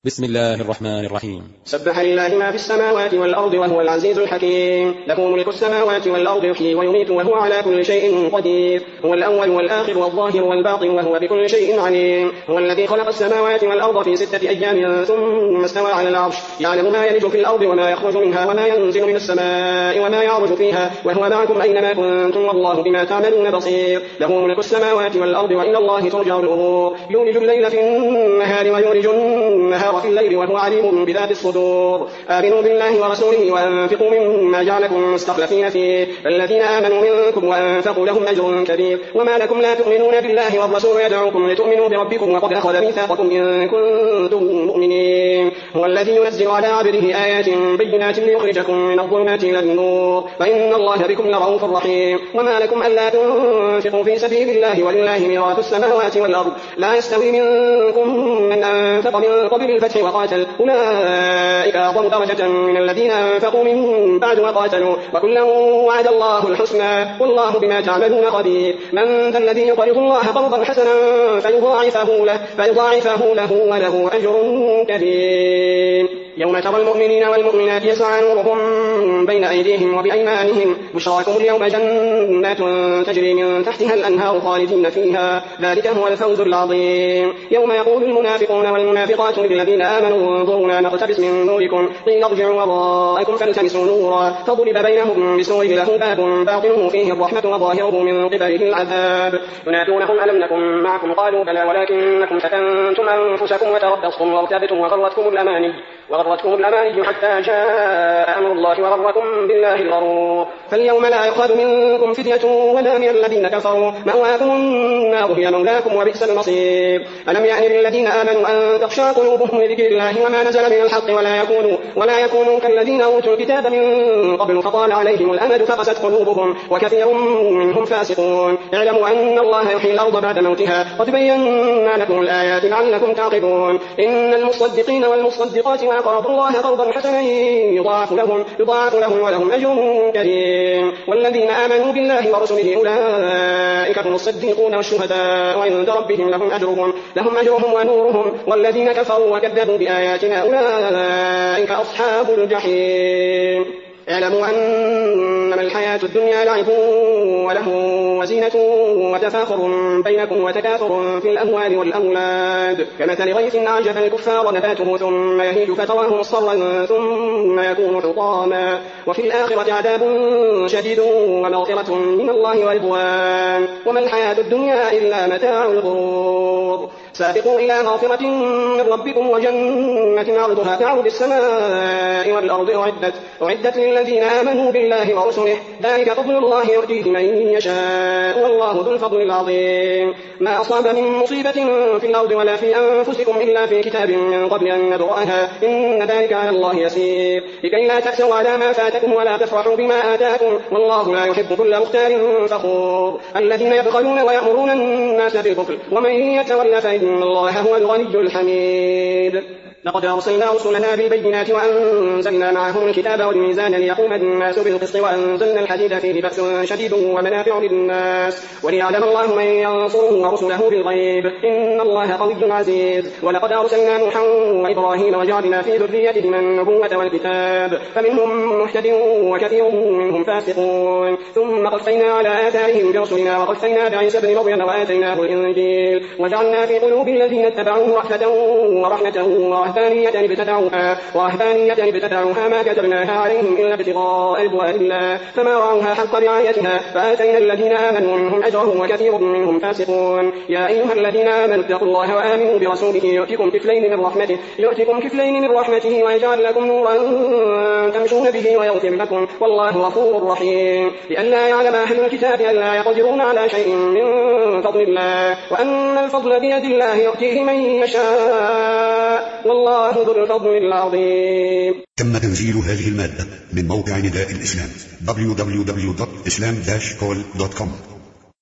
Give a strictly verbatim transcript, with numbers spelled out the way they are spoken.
بسم الله الرحمن الرحيم. سبح لله ما في السماوات والأرض وهو العزيز الحكيم. له ملك السماوات والأرض يحيي ويميت وهو على كل شيء قدير. هو الأول والآخر والظاهر والباطن وهو بكل شيء عليم. هو الذي خلق السماوات والأرض في ستة أيام ثم استوى على العرش يعلم ما يلج في الأرض وما يخرج منها وما ينزل من السماء وما يعرج فيها وهو معكم أينما كنتم والله بما تعملون بصير. له ملك السماوات والأرض وإلى الله ترجع الأمور. يولج الليل في النهار ويولج النهار في الليل وهو عليم بذات الصدور. آمنوا بالله ورسوله وأنفقوا مما جعلكم مستخلفين فيه الذين آمنوا منكم وأنفقوا لهم أجر كبير. وما لكم لا تؤمنون بالله والرسول يدعوكم لتؤمنوا بربكم وقد أخذ ميثاقكم إن كنتم مؤمنين. هو الذي ينزل على عبده آيات بينات ليخرجكم من الظلمات إلى النور فإن الله بكم لرؤوف رحيم. وما لكم ألا تنفقوا في سبيل الله ولله ميراث السماوات والأرض لا يستوي منكم من أنفق من قبل الفتح وقاتل أولئك أعظم درجة من الذين أنفقوا من بعد وقاتلوا وكلا وعد الله الحسنى والله بما تعملون خبير. من ذا الذي يقرض الله قرضا حسنا فيضاعفه له, فيضاعفه له وله أجر كريم. يوم ترى المؤمنين والمؤمنات يسعى نورهم بين أيديهم وبأيمانهم بشراكم اليوم جنات تجري من تحتها الأنهار خالدين فيها ذلك هو الفوز العظيم. يوم يقول المنافقون والمنافقات للذين آمنوا انظرونا نقتبس من نوركم قيل ارجعوا وراءكم فالتمسوا نورا فضرب بينهم بسور له باب باطنه فيه الرحمة وظاهره من قبله العذاب. ينادونهم ألم نكن معكم قالوا بلى ولكنكم فتنتم أنفسكم وتربصتم وارتبتم وغرتكم الأماني وغرتكم الأماني حتى جاء أمر الله وغركم بالله الغرور. فاليوم لا يؤخذ منكم فدية ولا من الذين كفروا مأواكم النار هي مولاكم وبئس المصير. ألم يأن للذين آمنوا أن تخشع قلوبهم لذكر الله وما نزل من الحق ولا يكونوا, ولا يكونوا كالذين أوتوا الكتاب من قبل فطال عليهم الأمد فقست قلوبهم وكثير منهم فاسقون. اعلموا أن الله يحيي الأرض بعد موتها قد بينا لكم الآيات لعلكم تعقلون. إن المصدقين والمصدقات وأقرضوا الله قرضا حسنا يضاعف لهم, يضاعف لهم ولهم أجر كريم. والذين آمنوا بالله ورسله أولئك هم الصديقون والشهداء وعند ربهم لهم أجرهم, لهم أجرهم ونورهم. والذين كفروا وكذبوا بآياتنا أولئك أصحاب الجحيم. اعلموا أنما الحياة الدنيا لعب وله وزينة وتفاخر بينكم وتكاثر في الأموال والأولاد كمثل غيث أعجب الكفار نباته ثم يهيج فتراه مصفرا ثم يكون حطاما وفي الآخرة عذاب شديد ومغفرة من الله ورضوان وما الحياة الدنيا إلا متاع الغرور. سابقوا إلى مغفرة من ربكم وجنة عرضها كعرض السماء والأرض أعدت, أعدت للذين آمنوا بالله ورسله ذلك فضل الله يؤتيه من يشاء والله ذو الفضل العظيم. ما أصاب من مصيبة في الأرض ولا في أنفسكم إلا في كتاب من قبل أن نبرأها إن ذلك على الله يسير. لكي لا تأسوا على ما فاتكم ولا تفرحوا بما آتاكم والله لا يحب كل مختال فخور. الذين يبخلون ويأمرون الناس بالبخل ومن يتولى فإن إن الله هو الغني الحميد. لقد أرسلنا رسلنا بالبينات وأنزلنا معهم الكتاب والميزان ليقوم الناس بالقسط وأنزلنا الحديد فيه بأس شديد ومنافع للناس وليعلم الله من ينصره ورسله بالغيب إن الله قوي عزيز. ولقد أرسلنا نوحا وإبراهيم وجعلنا في ذريتهما النبوة والكتاب فمنهم مهتد وكثير منهم فاسقون. ثم قفينا على آثارهم برسلنا وقفينا بعيسى ابن مريم وآتيناه الإنجيل وجعلنا في قلوب الذين اتبعوه رأفة ورحمة ورهبانية ابتدعوها, ورهبانية ابتدعوها ما كتبناها عليهم إلا ابتغاء رضوان الله فما رعوها حق رعايتها فآتينا الذين آمنوا منهم أجرهم وكثير منهم فاسقون. يا أيها الذين آمنوا اتقوا الله وآمنوا برسوله يؤتكم كفلين من رحمته, يؤتكم كفلين من رحمته ويجعل لكم نورا تمشون به ويغفر لكم والله غفور رحيم. لئلا يعلم أهل الكتاب ألا يقدرون على شيء من فضل الله وأن الفضل بيد الله يؤتيه من يشاء والله ذو الفضل العظيم. تم تنزيل هذه المادة من موقع نداء الإسلام دبليو دبليو دبليو دوت إسلام داش كول دوت كوم.